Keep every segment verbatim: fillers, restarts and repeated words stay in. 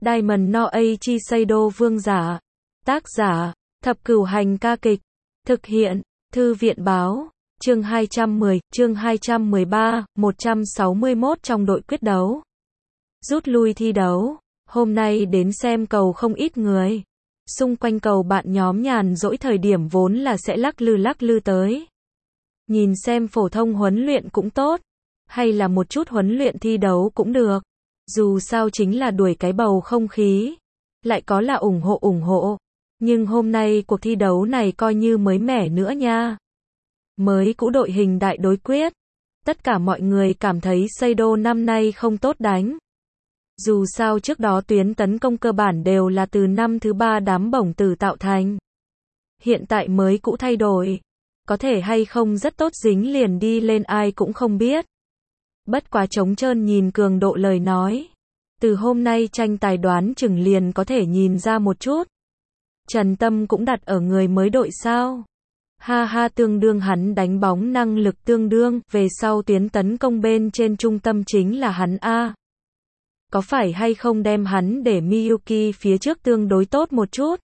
Diamond no Eiichi Seido vương giả. Tác giả, Thập Cửu Hành ca kịch. Thực hiện, Thư viện báo. Chương hai trăm mười, chương hai trăm mười ba, một trăm sáu mươi mốt trong đội quyết đấu. Rút lui thi đấu. Hôm nay đến xem cầu không ít người. Xung quanh cầu bạn nhóm nhàn rỗi thời điểm vốn là sẽ lắc lư lắc lư tới. Nhìn xem phổ thông huấn luyện cũng tốt. Hay là một chút huấn luyện thi đấu cũng được. Dù sao chính là đuổi cái bầu không khí. Lại có là ủng hộ ủng hộ. Nhưng hôm nay cuộc thi đấu này coi như mới mẻ nữa nha. Mới cũ đội hình đại đối quyết. Tất cả mọi người cảm thấy Seido năm nay không tốt đánh. Dù sao trước đó tuyến tấn công cơ bản đều là từ năm thứ ba đám bổng tử tạo thành. Hiện tại mới cũ thay đổi. Có thể hay không rất tốt dính liền đi lên ai cũng không biết. Bất quá trống trơn nhìn cường độ lời nói. Từ hôm nay tranh tài đoán chừng liền có thể nhìn ra một chút. Trần Tâm cũng đặt ở người mới đội sao. Ha ha, tương đương hắn đánh bóng năng lực tương đương, về sau tuyến tấn công bên trên trung tâm chính là hắn a. Có phải hay không đem hắn để Miyuki phía trước tương đối tốt một chút?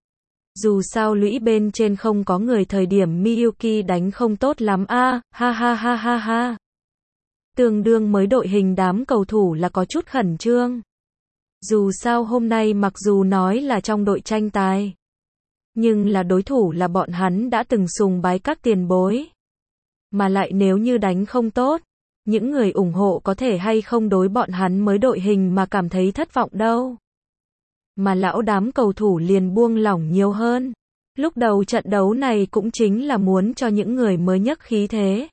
Dù sao lũy bên trên không có người thời điểm Miyuki đánh không tốt lắm a, ha ha ha ha ha. Tương đương mới đội hình đám cầu thủ là có chút khẩn trương. Dù sao hôm nay mặc dù nói là trong đội tranh tài, nhưng là đối thủ là bọn hắn đã từng sùng bái các tiền bối. Mà lại nếu như đánh không tốt, những người ủng hộ có thể hay không đối bọn hắn mới đội hình mà cảm thấy thất vọng đâu. Mà lão đám cầu thủ liền buông lỏng nhiều hơn. Lúc đầu trận đấu này cũng chính là muốn cho những người mới nhấc khí thế.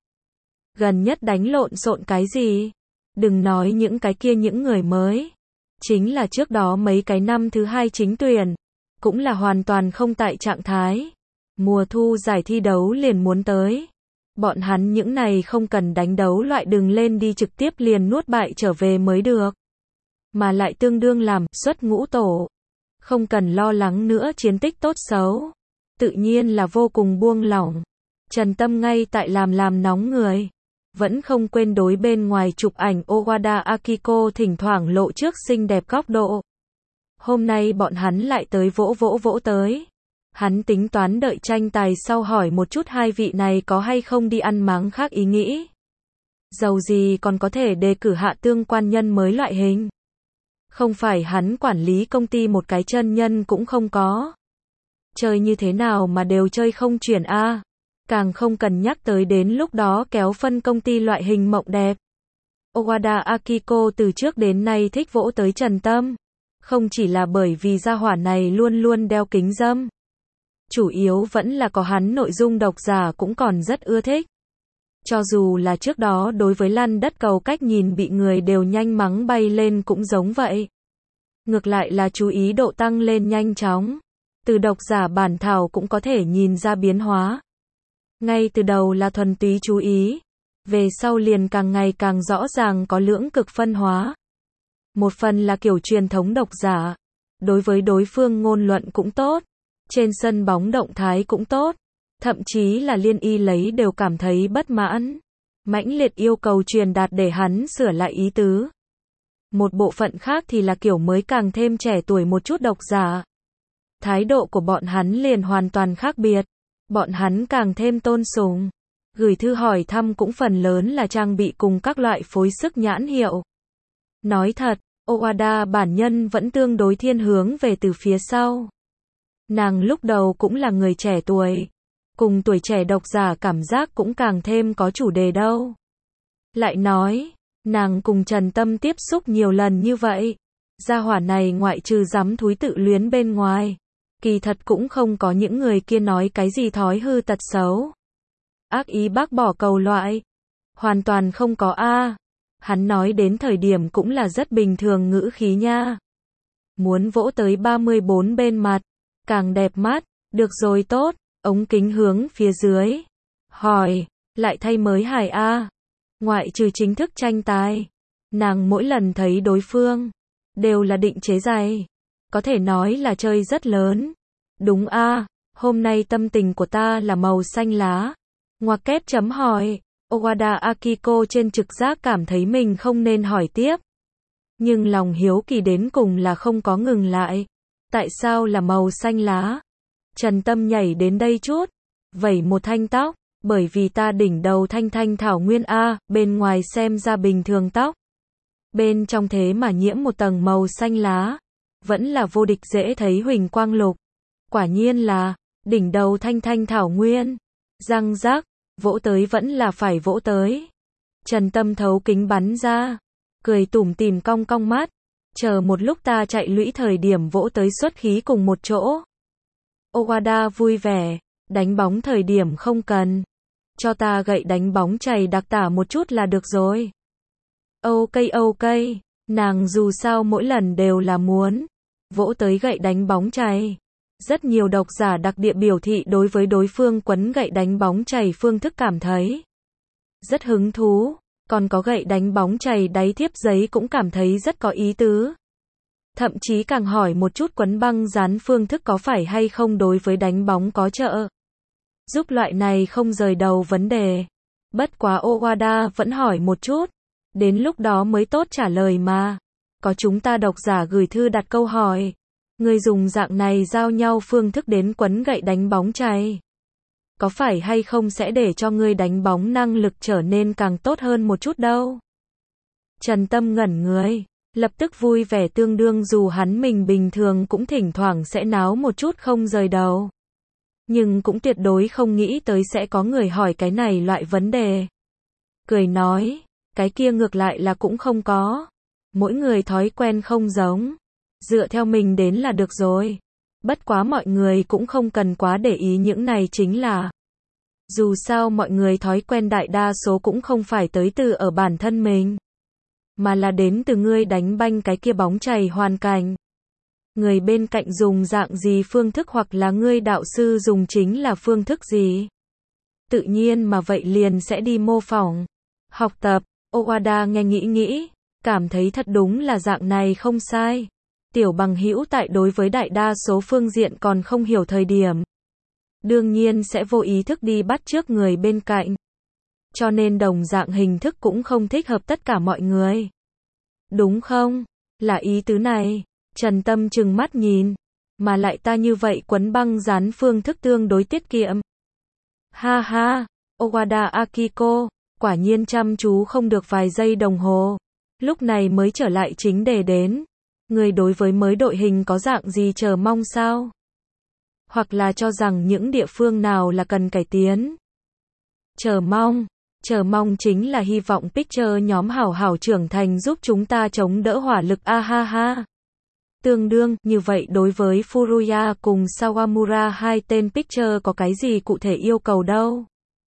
Gần nhất đánh lộn xộn cái gì? Đừng nói những cái kia những người mới. Chính là trước đó mấy cái năm thứ hai chính tuyển. Cũng là hoàn toàn không tại trạng thái. Mùa thu giải thi đấu liền muốn tới. Bọn hắn những này không cần đánh đấu loại đừng lên đi trực tiếp liền nuốt bại trở về mới được. Mà lại tương đương làm xuất ngũ tổ. Không cần lo lắng nữa chiến tích tốt xấu. Tự nhiên là vô cùng buông lỏng. Trần Tâm ngay tại làm làm nóng người. Vẫn không quên đối bên ngoài chụp ảnh Owada Akiko thỉnh thoảng lộ trước xinh đẹp góc độ. Hôm nay bọn hắn lại tới vỗ vỗ vỗ tới. Hắn tính toán đợi tranh tài sau hỏi một chút hai vị này có hay không đi ăn máng khác ý nghĩ. Dầu gì còn có thể đề cử hạ tương quan nhân mới loại hình. Không phải hắn quản lý công ty một cái chân nhân cũng không có. Chơi như thế nào mà đều chơi không chuyển a. À. Càng không cần nhắc tới đến lúc đó kéo phân công ty loại hình mộng đẹp. Owada Akiko từ trước đến nay thích vỗ tới Trần Tâm. Không chỉ là bởi vì gia hỏa này luôn luôn đeo kính râm. Chủ yếu vẫn là có hắn nội dung độc giả cũng còn rất ưa thích. Cho dù là trước đó đối với lăn đất cầu cách nhìn bị người đều nhanh mắng bay lên cũng giống vậy. Ngược lại là chú ý độ tăng lên nhanh chóng. Từ độc giả bản thảo cũng có thể nhìn ra biến hóa. Ngay từ đầu là thuần túy chú ý. Về sau liền càng ngày càng rõ ràng có lưỡng cực phân hóa. Một phần là kiểu truyền thống độc giả. Đối với đối phương ngôn luận cũng tốt. Trên sân bóng động thái cũng tốt. Thậm chí là liên y lấy đều cảm thấy bất mãn. Mãnh liệt yêu cầu truyền đạt để hắn sửa lại ý tứ. Một bộ phận khác thì là kiểu mới càng thêm trẻ tuổi một chút độc giả. Thái độ của bọn hắn liền hoàn toàn khác biệt. Bọn hắn càng thêm tôn sùng. Gửi thư hỏi thăm cũng phần lớn là trang bị cùng các loại phối sức nhãn hiệu. Nói thật, Owada bản nhân vẫn tương đối thiên hướng về từ phía sau. Nàng lúc đầu cũng là người trẻ tuổi. Cùng tuổi trẻ độc giả cảm giác cũng càng thêm có chủ đề đâu. Lại nói, nàng cùng Trần Tâm tiếp xúc nhiều lần như vậy. Gia hỏa này ngoại trừ dám thúi tự luyến bên ngoài. Kỳ thật cũng không có những người kia nói cái gì thói hư tật xấu. Ác ý bác bỏ cầu loại. Hoàn toàn không có a. Hắn nói đến thời điểm cũng là rất bình thường ngữ khí nha. Muốn vỗ tới ba mươi bốn bên mặt. Càng đẹp mắt. Được rồi tốt. Ống kính hướng phía dưới. Hỏi. Lại thay mới hài a. Ngoại trừ chính thức tranh tài. Nàng mỗi lần thấy đối phương. Đều là định chế giày. Có thể nói là chơi rất lớn. Đúng a. Hôm nay tâm tình của ta là màu xanh lá. Ngoặc kép chấm hỏi. Owada Akiko trên trực giác cảm thấy mình không nên hỏi tiếp. Nhưng lòng hiếu kỳ đến cùng là không có ngừng lại. Tại sao là màu xanh lá? Trần Tâm nhảy đến đây chút, vẩy một thanh tóc, bởi vì ta đỉnh đầu thanh thanh thảo nguyên a, bên ngoài xem ra bình thường tóc. Bên trong thế mà nhiễm một tầng màu xanh lá, vẫn là vô địch dễ thấy huỳnh quang lục. Quả nhiên là, đỉnh đầu thanh thanh thảo nguyên. Răng rác, vỗ tới vẫn là phải vỗ tới. Trần Tâm thấu kính bắn ra, cười tủm tỉm cong cong mắt, chờ một lúc ta chạy lũy thời điểm vỗ tới xuất khí cùng một chỗ. Owada vui vẻ, đánh bóng thời điểm không cần. Cho ta gậy đánh bóng chày đặc tả một chút là được rồi. Ok ok, nàng dù sao mỗi lần đều là muốn vỗ tới gậy đánh bóng chày. Rất nhiều độc giả đặc địa biểu thị đối với đối phương quấn gậy đánh bóng chày phương thức cảm thấy rất hứng thú, còn có gậy đánh bóng chày đáy thiếp giấy cũng cảm thấy rất có ý tứ. Thậm chí càng hỏi một chút quấn băng dán phương thức có phải hay không đối với đánh bóng có trợ giúp loại này không rời đầu vấn đề. Bất quá Owada vẫn hỏi một chút, đến lúc đó mới tốt trả lời mà. Có chúng ta độc giả gửi thư đặt câu hỏi, người dùng dạng này giao nhau phương thức đến quấn gậy đánh bóng chày, có phải hay không sẽ để cho ngươi đánh bóng năng lực trở nên càng tốt hơn một chút đâu. Trần Tâm ngẩn người, lập tức vui vẻ tương đương, dù hắn mình bình thường cũng thỉnh thoảng sẽ náo một chút không rời đầu. Nhưng cũng tuyệt đối không nghĩ tới sẽ có người hỏi cái này loại vấn đề. Cười nói, cái kia ngược lại là cũng không có. Mỗi người thói quen không giống. Dựa theo mình đến là được rồi. Bất quá mọi người cũng không cần quá để ý những này, chính là dù sao mọi người thói quen đại đa số cũng không phải tới từ ở bản thân mình, mà là đến từ ngươi đánh banh cái kia bóng chày hoàn cảnh. Người bên cạnh dùng dạng gì phương thức hoặc là ngươi đạo sư dùng chính là phương thức gì. Tự nhiên mà vậy liền sẽ đi mô phỏng, học tập. Owada nghe nghĩ nghĩ, cảm thấy thật đúng là dạng này không sai. Tiểu bằng hữu tại đối với đại đa số phương diện còn không hiểu thời điểm, đương nhiên sẽ vô ý thức đi bắt chước người bên cạnh. Cho nên đồng dạng hình thức cũng không thích hợp tất cả mọi người. Đúng không? Là ý tứ này. Trần Tâm trừng mắt nhìn. Mà lại ta như vậy quấn băng dán phương thức tương đối tiết kiệm. Ha ha, Owada Akiko, quả nhiên chăm chú không được vài giây đồng hồ. Lúc này mới trở lại chính đề đến. Người đối với mới đội hình có dạng gì chờ mong sao? Hoặc là cho rằng những địa phương nào là cần cải tiến? Chờ mong. Chờ mong chính là hy vọng Picture nhóm hảo hảo trưởng thành giúp chúng ta chống đỡ hỏa lực a ha ha. Tương đương, như vậy đối với Furuya cùng Sawamura hai tên Picture có cái gì cụ thể yêu cầu đâu?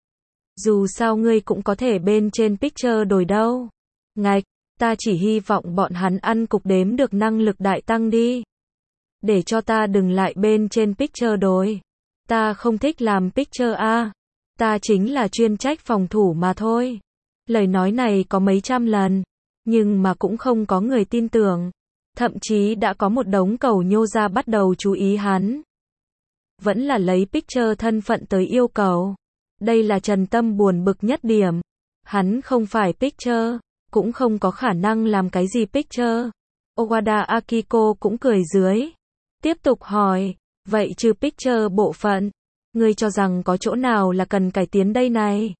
Dù sao ngươi cũng có thể bên trên Picture đổi đâu. Ngạch, ta chỉ hy vọng bọn hắn ăn cục đếm được năng lực đại tăng đi. Để cho ta đừng lại bên trên Picture đổi. Ta không thích làm Picture a. Ta chính là chuyên trách phòng thủ mà thôi. Lời nói này có mấy trăm lần, nhưng mà cũng không có người tin tưởng. Thậm chí đã có một đống cầu nhô ra bắt đầu chú ý hắn. Vẫn là lấy Picture thân phận tới yêu cầu. Đây là Trần Tâm buồn bực nhất điểm. Hắn không phải Picture, cũng không có khả năng làm cái gì Picture. Owada Akiko cũng cười dưới. Tiếp tục hỏi, vậy trừ Picture bộ phận, ngươi cho rằng có chỗ nào là cần cải tiến đây này?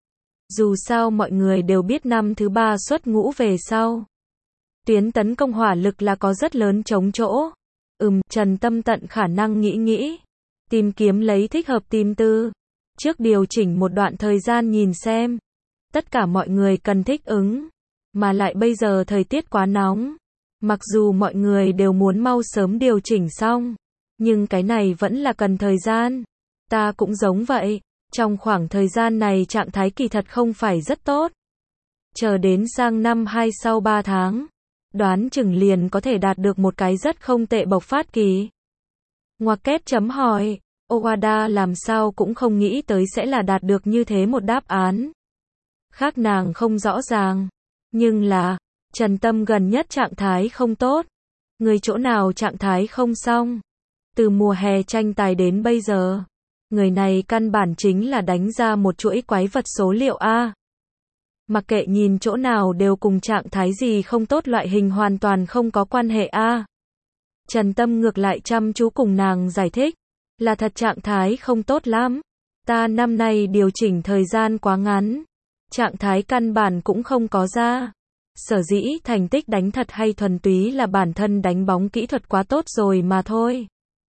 Dù sao mọi người đều biết năm thứ ba xuất ngũ về sau, tuyến tấn công hỏa lực là có rất lớn trống chỗ. Ừm, Trần Tâm tận khả năng nghĩ nghĩ, tìm kiếm lấy thích hợp tìm từ. Trước điều chỉnh một đoạn thời gian nhìn xem. Tất cả mọi người cần thích ứng. Mà lại bây giờ thời tiết quá nóng. Mặc dù mọi người đều muốn mau sớm điều chỉnh xong, nhưng cái này vẫn là cần thời gian. Ta cũng giống vậy. Trong khoảng thời gian này trạng thái kỳ thật không phải rất tốt. Chờ đến sang năm hai sau ba tháng, đoán chừng liền có thể đạt được một cái rất không tệ bộc phát kỳ. Ngoặc kép chấm hỏi, Owada làm sao cũng không nghĩ tới sẽ là đạt được như thế một đáp án. Khác nàng không rõ ràng, nhưng là, Trần Tâm gần nhất trạng thái không tốt. Người chỗ nào trạng thái không xong. Từ mùa hè tranh tài đến bây giờ, người này căn bản chính là đánh ra một chuỗi quái vật số liệu A. Mặc kệ nhìn chỗ nào đều cùng trạng thái gì không tốt loại hình hoàn toàn không có quan hệ a. Trần Tâm ngược lại chăm chú cùng nàng giải thích, là thật trạng thái không tốt lắm. Ta năm nay điều chỉnh thời gian quá ngắn, trạng thái căn bản cũng không có ra. Sở dĩ thành tích đánh thật hay thuần túy là bản thân đánh bóng kỹ thuật quá tốt rồi mà thôi.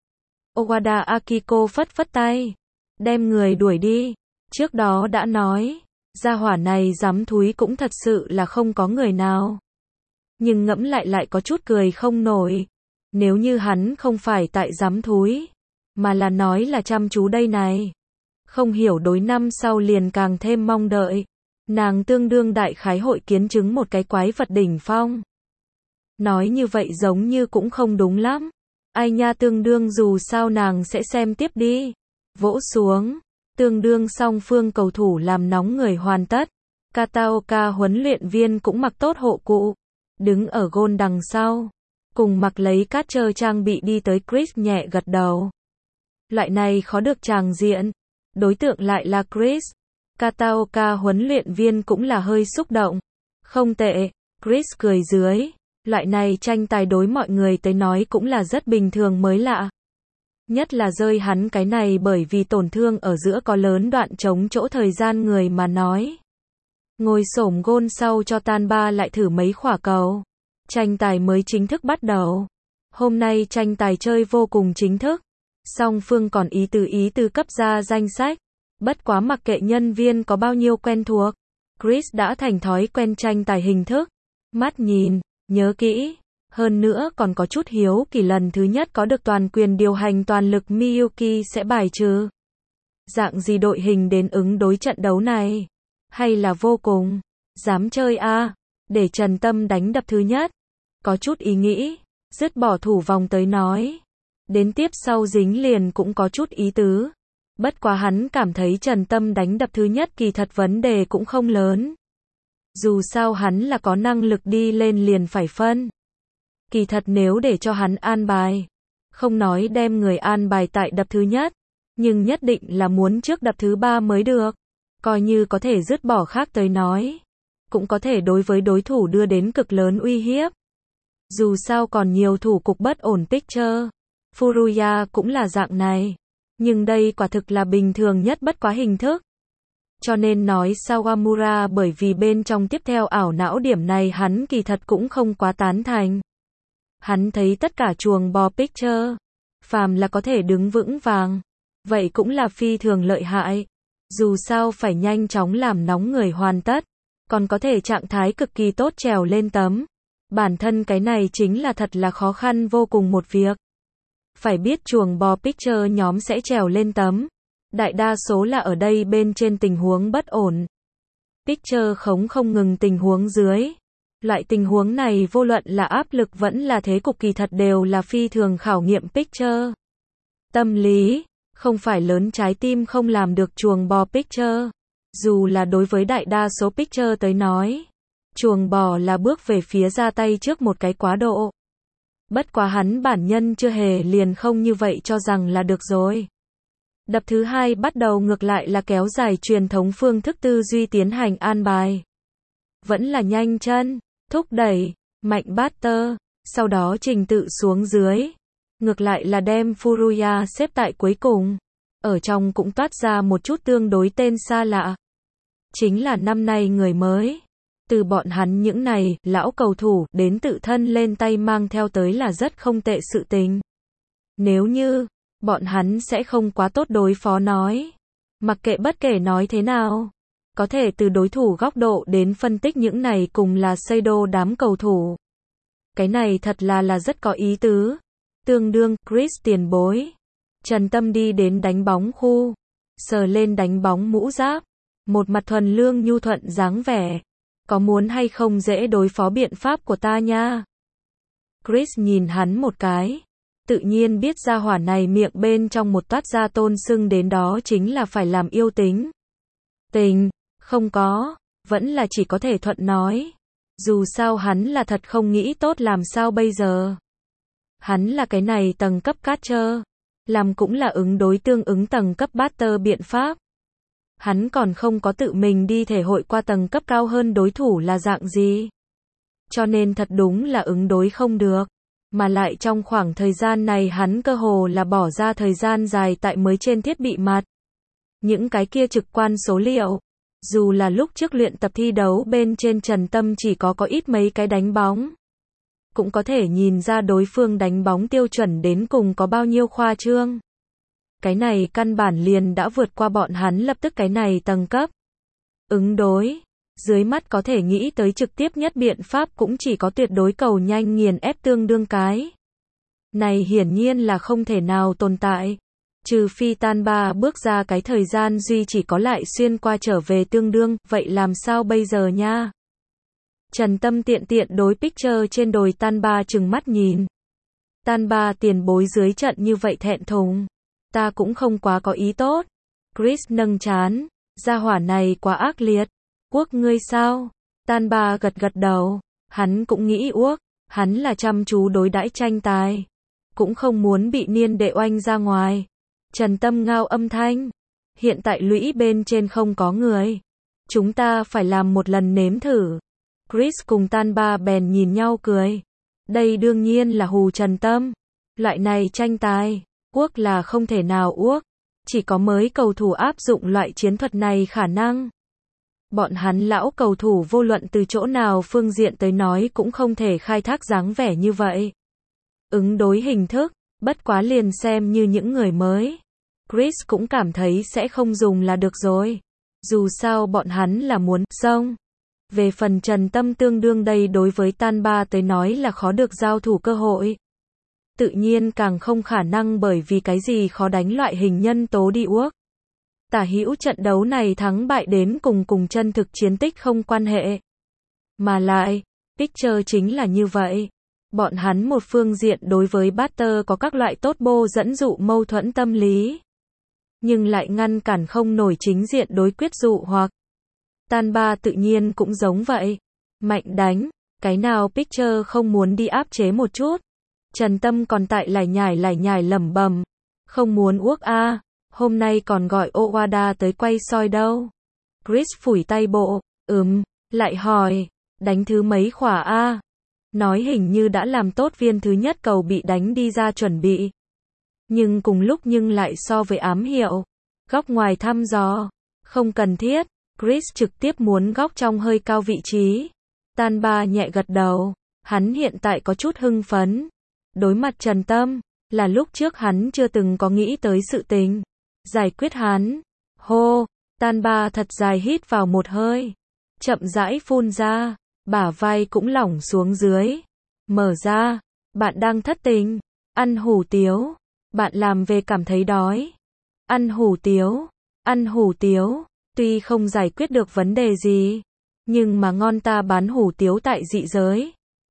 Owada Akiko phất phất tay, đem người đuổi đi. Trước đó đã nói, gia hỏa này dám thúi cũng thật sự là không có người nào. Nhưng ngẫm lại lại có chút cười không nổi. Nếu như hắn không phải tại dám thúi, mà là nói là chăm chú đây này. Không hiểu đối năm sau liền càng thêm mong đợi. Nàng tương đương đại khái hội kiến chứng một cái quái vật đỉnh phong. Nói như vậy giống như cũng không đúng lắm. Ai nha, tương đương dù sao nàng sẽ xem tiếp đi. Vỗ xuống. Tương đương song phương cầu thủ làm nóng người hoàn tất. Kataoka huấn luyện viên cũng mặc tốt hộ cụ. Đứng ở gôn đằng sau. Cùng mặc lấy cát trơ trang bị đi tới Chris nhẹ gật đầu. Loại này khó được tràng diện. Đối tượng lại là Chris. Kataoka huấn luyện viên cũng là hơi xúc động. Không tệ, Chris cười dưới. Loại này tranh tài đối mọi người tới nói cũng là rất bình thường mới lạ. Nhất là rơi hắn cái này bởi vì tổn thương ở giữa có lớn đoạn trống chỗ thời gian người mà nói. Ngồi xổm gôn sau cho tan ba lại thử mấy khỏa cầu. Tranh tài mới chính thức bắt đầu. Hôm nay tranh tài chơi vô cùng chính thức. Song phương còn ý từ ý từ cấp ra danh sách. Bất quá mặc kệ nhân viên có bao nhiêu quen thuộc. Chris đã thành thói quen tranh tài hình thức. Mắt nhìn, nhớ kỹ. Hơn nữa còn có chút hiếu kỳ lần thứ nhất có được toàn quyền điều hành toàn lực Miyuki sẽ bài trừ. Dạng gì đội hình đến ứng đối trận đấu này? Hay là vô cùng dám chơi a à? Để Trần Tâm đánh đập thứ nhất. Có chút ý nghĩ. Dứt bỏ thủ vòng tới nói. Đến tiếp sau dính liền cũng có chút ý tứ. Bất quá hắn cảm thấy Trần Tâm đánh đập thứ nhất kỳ thật vấn đề cũng không lớn. Dù sao hắn là có năng lực đi lên liền phải phân. Kỳ thật nếu để cho hắn an bài. Không nói đem người an bài tại đập thứ nhất. Nhưng nhất định là muốn trước đập thứ ba mới được. Coi như có thể dứt bỏ khác tới nói. Cũng có thể đối với đối thủ đưa đến cực lớn uy hiếp. Dù sao còn nhiều thủ cục bất ổn picture. Furuya cũng là dạng này. Nhưng đây quả thực là bình thường nhất bất quá hình thức. Cho nên nói Sawamura bởi vì bên trong tiếp theo ảo não điểm này hắn kỳ thật cũng không quá tán thành. Hắn thấy tất cả chuồng bò picture. Phàm là có thể đứng vững vàng. Vậy cũng là phi thường lợi hại. Dù sao phải nhanh chóng làm nóng người hoàn tất. Còn có thể trạng thái cực kỳ tốt trèo lên tấm. Bản thân cái này chính là thật là khó khăn vô cùng một việc. Phải biết chuồng bò picture nhóm sẽ trèo lên tấm. Đại đa số là ở đây bên trên tình huống bất ổn. Picture khống không ngừng tình huống dưới. Loại tình huống này vô luận là áp lực vẫn là thế cục kỳ thật đều là phi thường khảo nghiệm picture. Tâm lý, không phải lớn trái tim không làm được chuồng bò picture. Dù là đối với đại đa số picture tới nói. Chuồng bò là bước về phía ra tay trước một cái quá độ. Bất quá hắn bản nhân chưa hề liền không như vậy cho rằng là được rồi. Đập thứ hai bắt đầu ngược lại là kéo dài truyền thống phương thức tư duy tiến hành an bài. Vẫn là nhanh chân, thúc đẩy, mạnh batter, sau đó trình tự xuống dưới. Ngược lại là đem Furuya xếp tại cuối cùng. Ở trong cũng toát ra một chút tương đối tên xa lạ. Chính là năm nay người mới. Từ bọn hắn những này, lão cầu thủ, đến tự thân lên tay mang theo tới là rất không tệ sự tình. Nếu như, bọn hắn sẽ không quá tốt đối phó nói. Mặc kệ bất kể nói thế nào. Có thể từ đối thủ góc độ đến phân tích những này cùng là Seido đám cầu thủ. Cái này thật là là rất có ý tứ. Tương đương, Chris tiền bối. Trần Tâm đi đến đánh bóng khu. Sờ lên đánh bóng mũ giáp. Một mặt thuần lương nhu thuận dáng vẻ. Có muốn hay không dễ đối phó biện pháp của ta nha. Chris nhìn hắn một cái. Tự nhiên biết ra hỏa này miệng bên trong một toát ra tôn sưng đến đó chính là phải làm yêu tính. Tình, không có, vẫn là chỉ có thể thuận nói. Dù sao hắn là thật không nghĩ tốt làm sao bây giờ. Hắn là cái này tầng cấp catcher. Làm cũng là ứng đối tương ứng tầng cấp batter biện pháp. Hắn còn không có tự mình đi thể hội qua tầng cấp cao hơn đối thủ là dạng gì. Cho nên thật đúng là ứng đối không được. Mà lại trong khoảng thời gian này hắn cơ hồ là bỏ ra thời gian dài tại mới trên thiết bị mặt. Những cái kia trực quan số liệu. Dù là lúc trước luyện tập thi đấu bên trên Trần Tâm chỉ có có ít mấy cái đánh bóng. Cũng có thể nhìn ra đối phương đánh bóng tiêu chuẩn đến cùng có bao nhiêu khoa trương. Cái này căn bản liền đã vượt qua bọn hắn lập tức cái này tầng cấp. Ứng đối. Dưới mắt có thể nghĩ tới trực tiếp nhất biện pháp cũng chỉ có tuyệt đối cầu nhanh nghiền ép tương đương cái. Này hiển nhiên là không thể nào tồn tại. Trừ phi tan ba bước ra cái thời gian duy chỉ có lại xuyên qua trở về tương đương, vậy làm sao bây giờ nha? Trần Tâm tiện tiện đối picture trên đồi tan ba trừng mắt nhìn. Tan ba tiền bối dưới trận như vậy thẹn thùng. Ta cũng không quá có ý tốt. Chris nâng chán. Gia hỏa này quá ác liệt. Uốc ngươi sao? Tan ba gật gật đầu. Hắn cũng nghĩ uốc. Hắn là chăm chú đối đãi tranh tài. Cũng không muốn bị niên đệ oanh ra ngoài. Trần Tâm ngao âm thanh. Hiện tại lũy bên trên không có người. Chúng ta phải làm một lần nếm thử. Chris cùng tan ba bèn nhìn nhau cười. Đây đương nhiên là hù Trần Tâm. Loại này tranh tài. Uốc là không thể nào uốc. Chỉ có mới cầu thủ áp dụng loại chiến thuật này khả năng. Bọn hắn lão cầu thủ vô luận từ chỗ nào phương diện tới nói cũng không thể khai thác dáng vẻ như vậy. Ứng đối hình thức, bất quá liền xem như những người mới. Chris cũng cảm thấy sẽ không dùng là được rồi. Dù sao bọn hắn là muốn xông. Về phần Trần Tâm tương đương đây đối với tan ba tới nói là khó được giao thủ cơ hội. Tự nhiên càng không khả năng bởi vì cái gì khó đánh loại hình nhân tố đi uốc. Tả hữu trận đấu này thắng bại đến cùng cùng chân thực chiến tích không quan hệ. Mà lại, picture chính là như vậy. Bọn hắn một phương diện đối với batter có các loại tốt bô dẫn dụ mâu thuẫn tâm lý. Nhưng lại ngăn cản không nổi chính diện đối quyết dụ hoặc. Tan ba tự nhiên cũng giống vậy. Mạnh đánh, cái nào picture không muốn đi áp chế một chút. Trần Tâm còn tại lải nhải lải nhải lẩm bẩm. Không muốn uốc a. Hôm nay còn gọi Owada tới quay soi đâu. Chris phủi tay bộ, ừm, lại hỏi, đánh thứ mấy khỏa a? Nói hình như đã làm tốt viên thứ nhất cầu bị đánh đi ra chuẩn bị. Nhưng cùng lúc nhưng lại so với ám hiệu. Góc ngoài thăm dò. Không cần thiết. Chris trực tiếp muốn góc trong hơi cao vị trí. Tan ba nhẹ gật đầu. Hắn hiện tại có chút hưng phấn. Đối mặt Trần Tâm, là lúc trước hắn chưa từng có nghĩ tới sự tình. Giải quyết hắn. Hô, tan ba thật dài hít vào một hơi. Chậm rãi phun ra. Bả vai cũng lỏng xuống dưới. Mở ra. Bạn đang thất tình. Ăn hủ tiếu. Bạn làm về cảm thấy đói. Ăn hủ tiếu. Ăn hủ tiếu. Tuy không giải quyết được vấn đề gì. Nhưng mà ngon ta bán hủ tiếu tại dị giới.